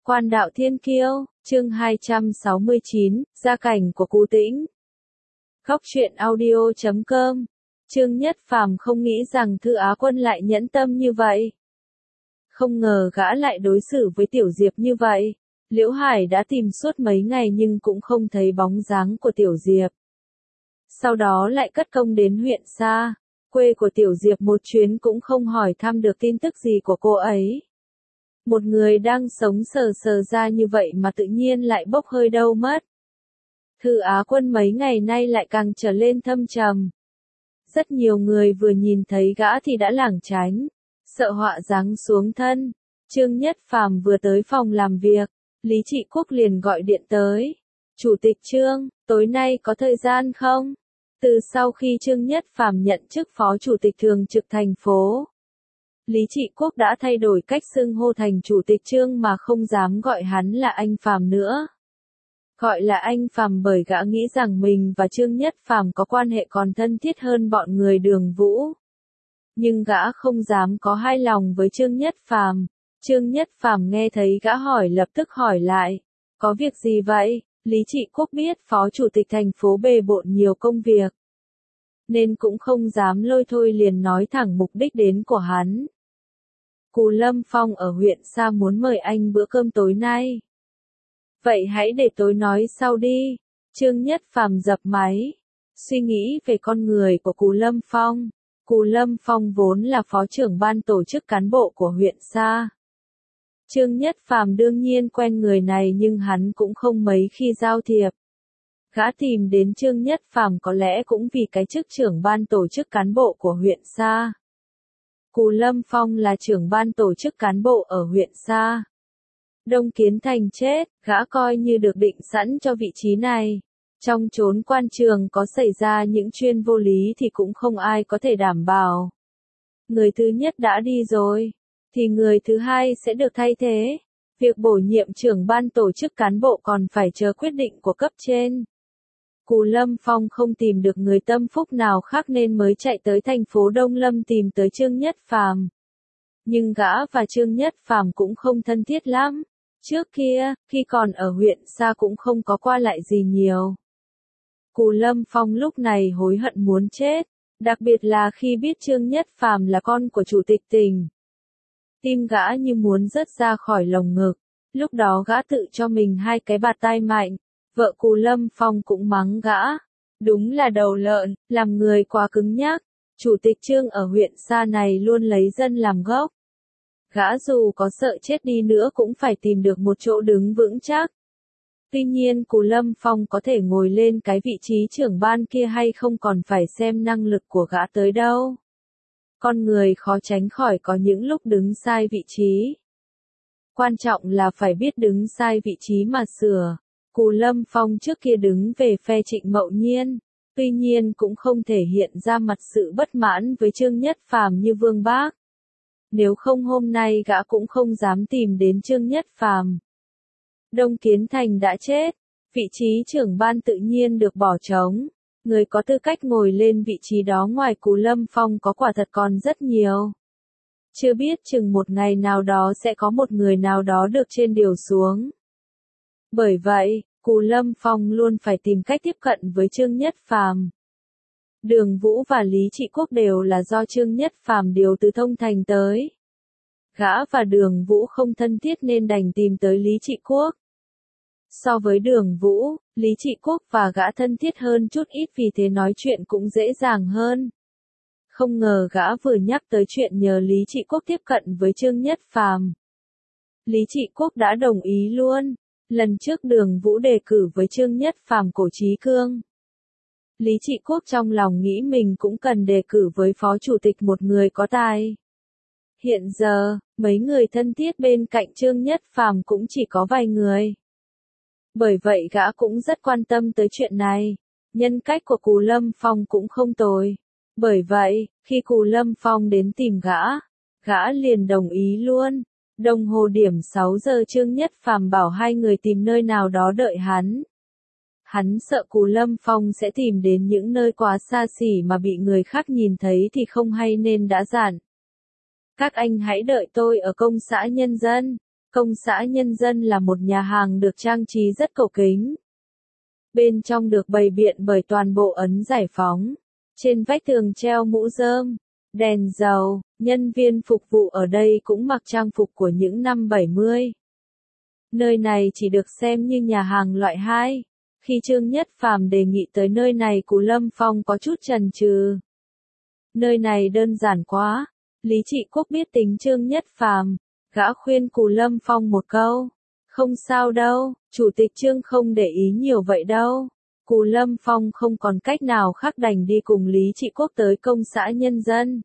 Quan đạo thiên kiêu, chương 269, gia cảnh của Cú Tĩnh. Góc truyện audio.com. Trương Nhất Phàm không nghĩ rằng Thư Á Quân lại nhẫn tâm như vậy. Không ngờ gã lại đối xử với Tiểu Diệp như vậy. Liễu Hải đã tìm suốt mấy ngày nhưng cũng không thấy bóng dáng của Tiểu Diệp. Sau đó lại cất công đến huyện xa, quê của Tiểu Diệp một chuyến cũng không hỏi thăm được tin tức gì của cô ấy. Một người đang sống sờ sờ ra như vậy mà tự nhiên lại bốc hơi đâu mất. Thư Á Quân mấy ngày nay lại càng trở lên thâm trầm. Rất nhiều người vừa nhìn thấy gã thì đã lảng tránh, sợ họa giáng xuống thân. Trương Nhất Phàm vừa tới phòng làm việc, Lý Trị Quốc liền gọi điện tới. Chủ tịch Trương, tối nay có thời gian không? Từ sau khi Trương Nhất Phàm nhận chức phó chủ tịch thường trực thành phố, Lý Trị Quốc đã thay đổi cách xưng hô thành chủ tịch Trương mà không dám gọi hắn là anh Phàm nữa. Gọi là anh Phàm bởi gã nghĩ rằng mình và Trương Nhất Phàm có quan hệ còn thân thiết hơn bọn người Đường Vũ. Nhưng gã không dám có hai lòng với Trương Nhất Phàm. Trương Nhất Phàm nghe thấy gã hỏi lập tức hỏi lại, có việc gì vậy? Lý Trị Quốc biết phó chủ tịch thành phố bề bộn nhiều công việc, nên cũng không dám lôi thôi liền nói thẳng mục đích đến của hắn. Cù Lâm Phong ở huyện xa muốn mời anh bữa cơm tối nay. Vậy hãy để tối nói sau đi. Trương Nhất Phàm dập máy. Suy nghĩ về con người của Cù Lâm Phong. Cù Lâm Phong vốn là phó trưởng ban tổ chức cán bộ của huyện xa. Trương Nhất Phàm đương nhiên quen người này nhưng hắn cũng không mấy khi giao thiệp. Gã tìm đến Trương Nhất Phàm có lẽ cũng vì cái chức trưởng ban tổ chức cán bộ của huyện xa. Cù Lâm Phong là trưởng ban tổ chức cán bộ ở huyện xa. Đông Kiến Thành chết, gã coi như được định sẵn cho vị trí này. Trong chốn quan trường có xảy ra những chuyện vô lý thì cũng không ai có thể đảm bảo. Người thứ nhất đã đi rồi, thì người thứ hai sẽ được thay thế. Việc bổ nhiệm trưởng ban tổ chức cán bộ còn phải chờ quyết định của cấp trên. Cù Lâm Phong không tìm được người tâm phúc nào khác nên mới chạy tới thành phố Đông Lâm tìm tới Trương Nhất Phàm. Nhưng gã và Trương Nhất Phàm cũng không thân thiết lắm. Trước kia, khi còn ở huyện xa cũng không có qua lại gì nhiều. Cù Lâm Phong lúc này hối hận muốn chết, đặc biệt là khi biết Trương Nhất Phàm là con của chủ tịch tỉnh. Tim gã như muốn rớt ra khỏi lồng ngực, lúc đó gã tự cho mình hai cái bạt tai mạnh. Vợ Cù Lâm Phong cũng mắng gã, đúng là đầu lợn, làm người quá cứng nhắc. Chủ tịch Trương ở huyện xa này luôn lấy dân làm gốc. Gã dù có sợ chết đi nữa cũng phải tìm được một chỗ đứng vững chắc. Tuy nhiên Cù Lâm Phong có thể ngồi lên cái vị trí trưởng ban kia hay không còn phải xem năng lực của gã tới đâu. Con người khó tránh khỏi có những lúc đứng sai vị trí. Quan trọng là phải biết đứng sai vị trí mà sửa. Cù Lâm Phong trước kia đứng về phe Trịnh Mậu Nhiên, tuy nhiên cũng không thể hiện ra mặt sự bất mãn với Trương Nhất Phàm như Vương Bác. Nếu không hôm nay gã cũng không dám tìm đến Trương Nhất Phàm. Đông Kiến Thành đã chết, vị trí trưởng ban tự nhiên được bỏ trống. Người có tư cách ngồi lên vị trí đó ngoài Cù Lâm Phong có quả thật còn rất nhiều. Chưa biết chừng một ngày nào đó sẽ có một người nào đó được trên điều xuống. Bởi vậy, Cù Lâm Phong luôn phải tìm cách tiếp cận với Trương Nhất Phàm. Đường Vũ và Lý Trị Quốc đều là do Trương Nhất Phàm điều từ Thông Thành tới. Gã và Đường Vũ không thân thiết nên đành tìm tới Lý Trị Quốc. So với Đường Vũ, Lý Trị Quốc và gã thân thiết hơn chút ít vì thế nói chuyện cũng dễ dàng hơn. Không ngờ gã vừa nhắc tới chuyện nhờ Lý Trị Quốc tiếp cận với Trương Nhất Phàm. Lý Trị Quốc đã đồng ý luôn. Lần trước Đường Vũ đề cử với Trương Nhất Phàm Cổ Chí Cương. Lý Trị Quốc trong lòng nghĩ mình cũng cần đề cử với phó chủ tịch một người có tài. Hiện giờ, mấy người thân thiết bên cạnh Trương Nhất Phàm cũng chỉ có vài người. Bởi vậy gã cũng rất quan tâm tới chuyện này. Nhân cách của Cù Lâm Phong cũng không tồi. Bởi vậy, khi Cù Lâm Phong đến tìm gã liền đồng ý luôn. Đồng hồ điểm 6 giờ Trương Nhất Phàm bảo hai người tìm nơi nào đó đợi hắn. Hắn sợ Cù Lâm Phong sẽ tìm đến những nơi quá xa xỉ mà bị người khác nhìn thấy thì không hay nên đã dặn. Các anh hãy đợi tôi ở công xã Nhân dân. Công xã Nhân Dân là một nhà hàng được trang trí rất cổ kính. Bên trong được bày biện bởi toàn bộ ấn giải phóng. Trên vách tường treo mũ rơm, đèn dầu, nhân viên phục vụ ở đây cũng mặc trang phục của những năm 70. Nơi này chỉ được xem như nhà hàng loại 2. Khi Trương Nhất Phàm đề nghị tới nơi này, Cù Lâm Phong có chút chần chừ. Nơi này đơn giản quá. Lý Trị Quốc biết tính Trương Nhất Phàm, gã khuyên Cù Lâm Phong một câu. Không sao đâu, Chủ tịch Trương không để ý nhiều vậy đâu. Cù Lâm Phong không còn cách nào khác đành đi cùng Lý Trị Quốc tới Công xã Nhân Dân.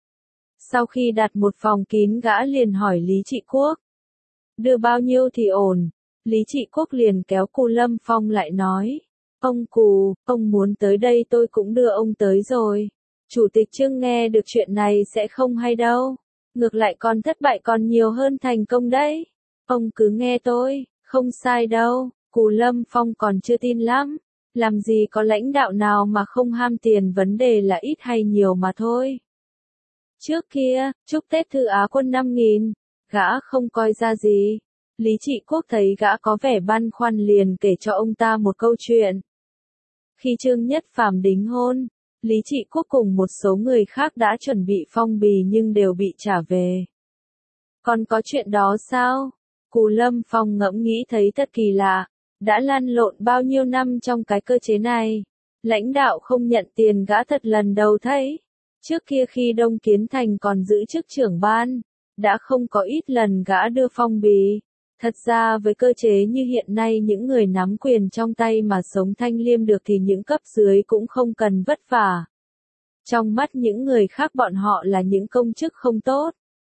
Sau khi đặt một phòng kín, gã liền hỏi Lý Trị Quốc. Đưa bao nhiêu thì ổn? Lý Trị Quốc liền kéo Cù Lâm Phong lại nói. Ông Cù, ông muốn tới đây tôi cũng đưa ông tới rồi. Chủ tịch Trương nghe được chuyện này sẽ không hay đâu. Ngược lại còn thất bại còn nhiều hơn thành công đấy. Ông cứ nghe tôi, không sai đâu. Cù Lâm Phong còn chưa tin lắm. Làm gì có lãnh đạo nào mà không ham tiền, vấn đề là ít hay nhiều mà thôi. Trước kia, chúc Tết Thư Á Quân 5.000, gã không coi ra gì. Lý Trị Quốc thấy gã có vẻ băn khoăn liền kể cho ông ta một câu chuyện. Khi Trương Nhất Phàm đính hôn, Lý Trị Quốc cùng một số người khác đã chuẩn bị phong bì nhưng đều bị trả về. Còn có chuyện đó sao? Cù Lâm Phong ngẫm nghĩ thấy thật kỳ lạ. Đã lăn lộn bao nhiêu năm trong cái cơ chế này. Lãnh đạo không nhận tiền gã thật lần đầu thấy. Trước kia khi Đông Kiến Thành còn giữ chức trưởng ban, đã không có ít lần gã đưa phong bì. Thật ra với cơ chế như hiện nay, những người nắm quyền trong tay mà sống thanh liêm được thì những cấp dưới cũng không cần vất vả. Trong mắt những người khác bọn họ là những công chức không tốt.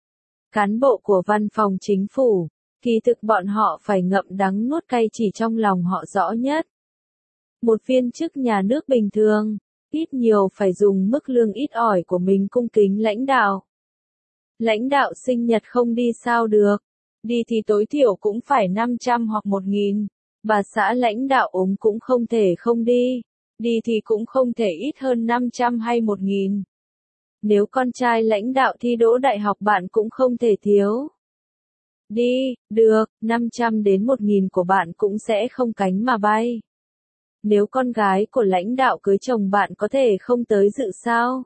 Cán bộ của văn phòng chính phủ, kỳ thực bọn họ phải ngậm đắng nuốt cay, chỉ trong lòng họ rõ nhất. Một viên chức nhà nước bình thường, ít nhiều phải dùng mức lương ít ỏi của mình cung kính lãnh đạo. Lãnh đạo sinh nhật không đi sao được, đi thì tối thiểu cũng phải 500 hoặc 1.000, bà xã lãnh đạo ốm cũng không thể không đi, đi thì cũng không thể ít hơn 500 hay 1.000. Nếu con trai lãnh đạo thi đỗ đại học bạn cũng không thể thiếu. Đi, được, 500 đến 1.000 của bạn cũng sẽ không cánh mà bay. Nếu con gái của lãnh đạo cưới chồng bạn có thể không tới dự sao?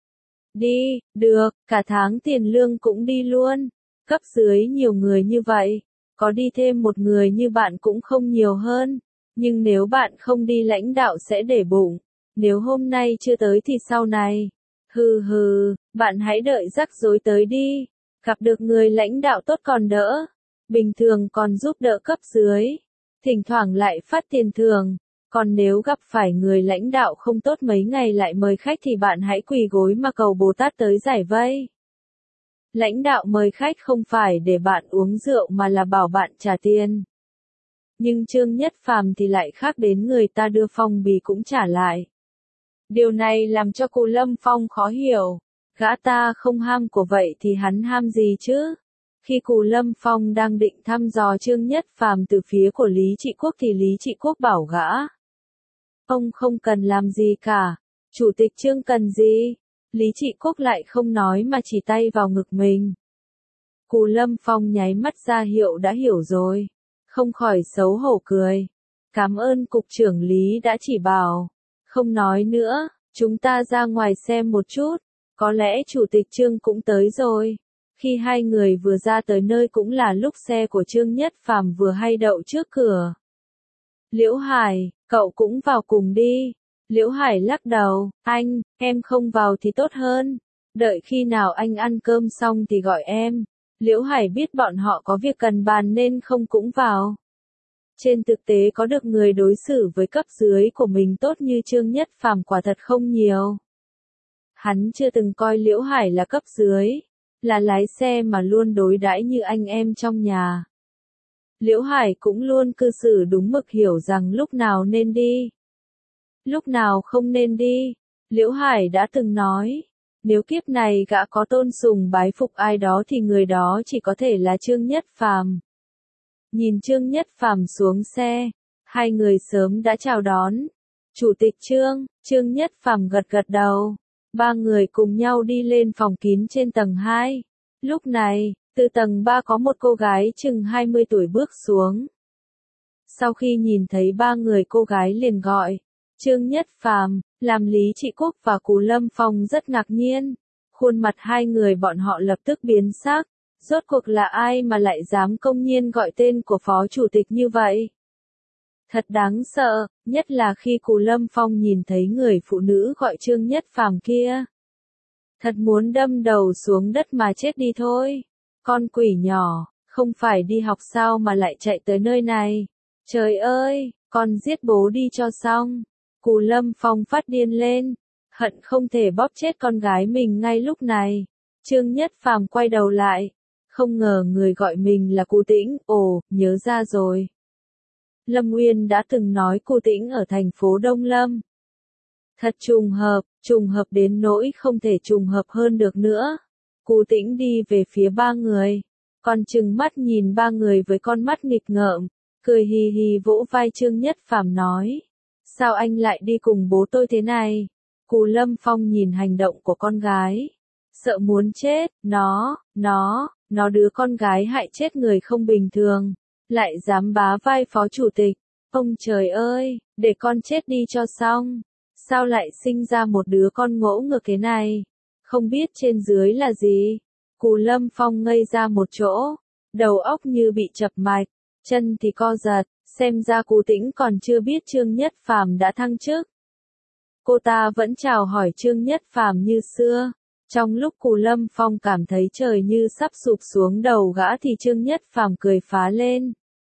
Đi, được, cả tháng tiền lương cũng đi luôn. Cấp dưới nhiều người như vậy, có đi thêm một người như bạn cũng không nhiều hơn. Nhưng nếu bạn không đi lãnh đạo sẽ để bụng. Nếu hôm nay chưa tới thì sau này. Hừ hừ, bạn hãy đợi rắc rối tới đi. Gặp được người lãnh đạo tốt còn đỡ. Bình thường còn giúp đỡ cấp dưới. Thỉnh thoảng lại phát tiền thưởng. Còn nếu gặp phải người lãnh đạo không tốt mấy ngày lại mời khách thì bạn hãy quỳ gối mà cầu Bồ Tát tới giải vây. Lãnh đạo mời khách không phải để bạn uống rượu mà là bảo bạn trả tiền. Nhưng Trương Nhất Phàm thì lại khác, đến người ta đưa phong bì cũng trả lại. Điều này làm cho Cù Lâm Phong khó hiểu. Gã ta không ham của vậy thì hắn ham gì chứ? Khi Cù Lâm Phong đang định thăm dò Trương Nhất Phàm từ phía của Lý Trị Quốc thì Lý Trị Quốc bảo gã. Ông không cần làm gì cả. Chủ tịch Trương cần gì? Lý Trị Quốc lại không nói mà chỉ tay vào ngực mình. Cù Lâm Phong nháy mắt ra hiệu đã hiểu rồi. Không khỏi xấu hổ cười. Cảm ơn cục trưởng Lý đã chỉ bảo. Không nói nữa, chúng ta ra ngoài xem một chút. Có lẽ chủ tịch Trương cũng tới rồi. Khi hai người vừa ra tới nơi cũng là lúc xe của Trương Nhất Phàm vừa hay đậu trước cửa. Liễu Hải, cậu cũng vào cùng đi. Liễu Hải lắc đầu, anh, em không vào thì tốt hơn. Đợi khi nào anh ăn cơm xong thì gọi em. Liễu Hải biết bọn họ có việc cần bàn nên không cũng vào. Trên thực tế có được người đối xử với cấp dưới của mình tốt như Trương Nhất Phàm quả thật không nhiều. Hắn chưa từng coi Liễu Hải là cấp dưới, là lái xe mà luôn đối đãi như anh em trong nhà. Liễu Hải cũng luôn cư xử đúng mực, hiểu rằng lúc nào nên đi, lúc nào không nên đi. Liễu Hải đã từng nói, nếu kiếp này gã có tôn sùng bái phục ai đó thì người đó chỉ có thể là Trương Nhất Phàm. Nhìn Trương Nhất Phàm xuống xe, hai người sớm đã chào đón. Chủ tịch Trương, Trương Nhất Phàm gật gật đầu. Ba người cùng nhau đi lên phòng kín trên tầng 2. Lúc này, Từ tầng 3 có một cô gái chừng 20 tuổi bước xuống. Sau khi nhìn thấy ba người cô gái liền gọi, Trương Nhất Phàm, làm Lý Trị Quốc và Cù Lâm Phong rất ngạc nhiên. Khuôn mặt hai người bọn họ lập tức biến sắc. Rốt cuộc là ai mà lại dám công nhiên gọi tên của phó chủ tịch như vậy? Thật đáng sợ, nhất là khi Cù Lâm Phong nhìn thấy người phụ nữ gọi Trương Nhất Phàm kia. Thật muốn đâm đầu xuống đất mà chết đi thôi. Con quỷ nhỏ, không phải đi học sao mà lại chạy tới nơi này? Trời ơi, con giết bố đi cho xong. Cù Lâm Phong phát điên lên, hận không thể bóp chết con gái mình ngay lúc này. Trương Nhất Phàm quay đầu lại, không ngờ người gọi mình là Cù Tĩnh, ồ, nhớ ra rồi. Lâm Nguyên đã từng nói Cù Tĩnh ở thành phố Đông Lâm. Thật trùng hợp đến nỗi không thể trùng hợp hơn được nữa. Cù Tĩnh đi về phía ba người, còn trừng mắt nhìn ba người với con mắt nghịch ngợm, cười hì hì vỗ vai Trương Nhất Phàm nói. Sao anh lại đi cùng bố tôi thế này? Cù Lâm Phong nhìn hành động của con gái. Sợ muốn chết, nó đứa con gái hại chết người không bình thường. Lại dám bá vai phó chủ tịch. Ông trời ơi, để con chết đi cho xong. Sao lại sinh ra một đứa con ngỗ ngược thế này? Không biết trên dưới là gì? Cù Lâm Phong ngây ra một chỗ. Đầu óc như bị chập mạch, chân thì co giật. Xem ra Cù Tĩnh còn chưa biết Trương Nhất Phàm đã thăng chức. Cô ta vẫn chào hỏi Trương Nhất Phàm như xưa. Trong lúc Cù Lâm Phong cảm thấy trời như sắp sụp xuống đầu gã thì Trương Nhất Phàm cười phá lên.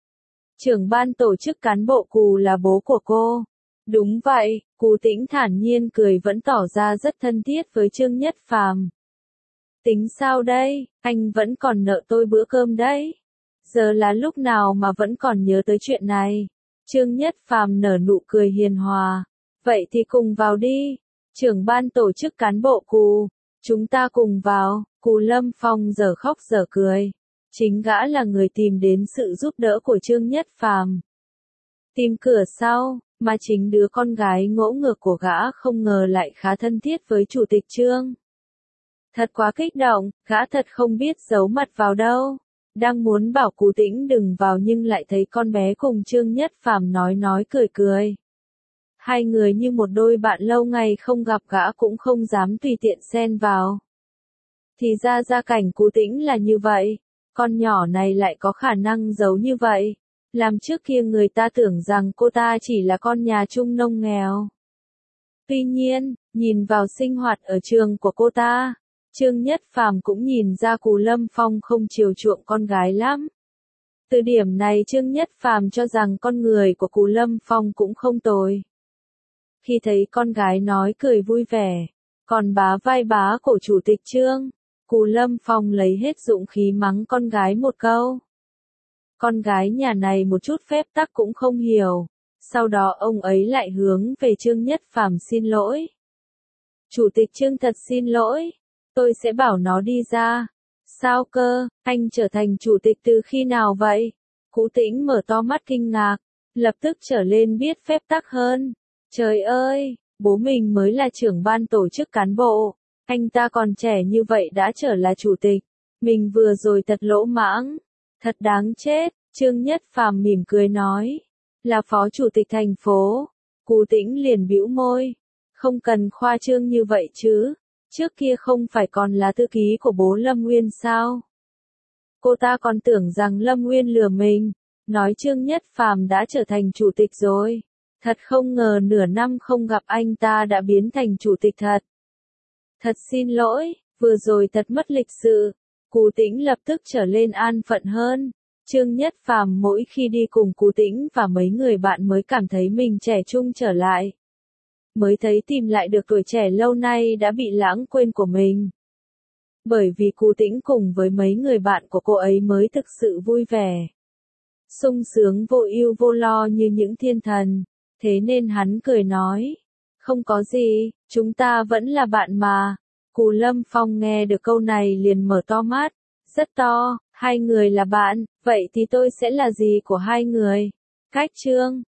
Trưởng ban tổ chức cán bộ Cù là bố của cô. Đúng vậy, Cù Tĩnh thản nhiên cười vẫn tỏ ra rất thân thiết với Trương Nhất Phàm. Tính sao đây, anh vẫn còn nợ tôi bữa cơm đấy. Giờ là lúc nào mà vẫn còn nhớ tới chuyện này. Trương Nhất Phàm nở nụ cười hiền hòa. Vậy thì cùng vào đi. Trưởng ban tổ chức cán bộ Cù. Chúng ta cùng vào. Cù Lâm Phong giờ khóc giờ cười. Chính gã là người tìm đến sự giúp đỡ của Trương Nhất Phàm. Tìm cửa sau, mà chính đứa con gái ngỗ ngược của gã không ngờ lại khá thân thiết với chủ tịch Trương. Thật quá kích động, gã thật không biết giấu mặt vào đâu. Đang muốn bảo Cù Tĩnh đừng vào nhưng lại thấy con bé cùng Trương Nhất Phàm nói cười cười. Hai người như một đôi bạn lâu ngày không gặp gã cũng không dám tùy tiện xen vào. Thì ra gia cảnh Cù Tĩnh là như vậy, con nhỏ này lại có khả năng giấu như vậy. Làm trước kia người ta tưởng rằng cô ta chỉ là con nhà trung nông nghèo. Tuy nhiên, nhìn vào sinh hoạt ở trường của cô ta, Trương Nhất Phàm cũng nhìn ra Cù Lâm Phong không chiều chuộng con gái lắm. Từ điểm này Trương Nhất Phàm cho rằng con người của Cù Lâm Phong cũng không tồi. Khi thấy con gái nói cười vui vẻ, còn bá vai bá cổ chủ tịch Trương, Cù Lâm Phong lấy hết dũng khí mắng con gái một câu. Con gái nhà này một chút phép tắc cũng không hiểu. Sau đó ông ấy lại hướng về Trương Nhất Phàm xin lỗi. Chủ tịch Trương thật xin lỗi. Tôi sẽ bảo nó đi ra. Sao cơ, anh trở thành chủ tịch từ khi nào vậy? Cù Tĩnh mở to mắt kinh ngạc, lập tức trở lên biết phép tắc hơn. Trời ơi, bố mình mới là trưởng ban tổ chức cán bộ. Anh ta còn trẻ như vậy đã trở là chủ tịch. Mình vừa rồi thật lỗ mãng. Thật đáng chết, Trương Nhất Phàm mỉm cười nói. Là phó chủ tịch thành phố. Cù Tĩnh liền bĩu môi. Không cần khoa trương như vậy chứ. Trước kia không phải còn là thư ký của bố Lâm Nguyên sao? Cô ta còn tưởng rằng Lâm Nguyên lừa mình. Nói Trương Nhất Phàm đã trở thành chủ tịch rồi. Thật không ngờ nửa năm không gặp anh ta đã biến thành chủ tịch thật. Thật xin lỗi, vừa rồi thật mất lịch sự. Cù Tĩnh lập tức trở lên an phận hơn. Trương Nhất Phàm mỗi khi đi cùng Cù Tĩnh và mấy người bạn mới cảm thấy mình trẻ trung trở lại. Mới thấy tìm lại được tuổi trẻ lâu nay đã bị lãng quên của mình. Bởi vì Cù Tĩnh cùng với mấy người bạn của cô ấy mới thực sự vui vẻ. Sung sướng vô ưu vô lo như những thiên thần. Thế nên hắn cười nói. Không có gì, chúng ta vẫn là bạn mà. Cù Lâm Phong nghe được câu này liền mở to mắt. Rất to, hai người là bạn, vậy thì tôi sẽ là gì của hai người? Cách Trương,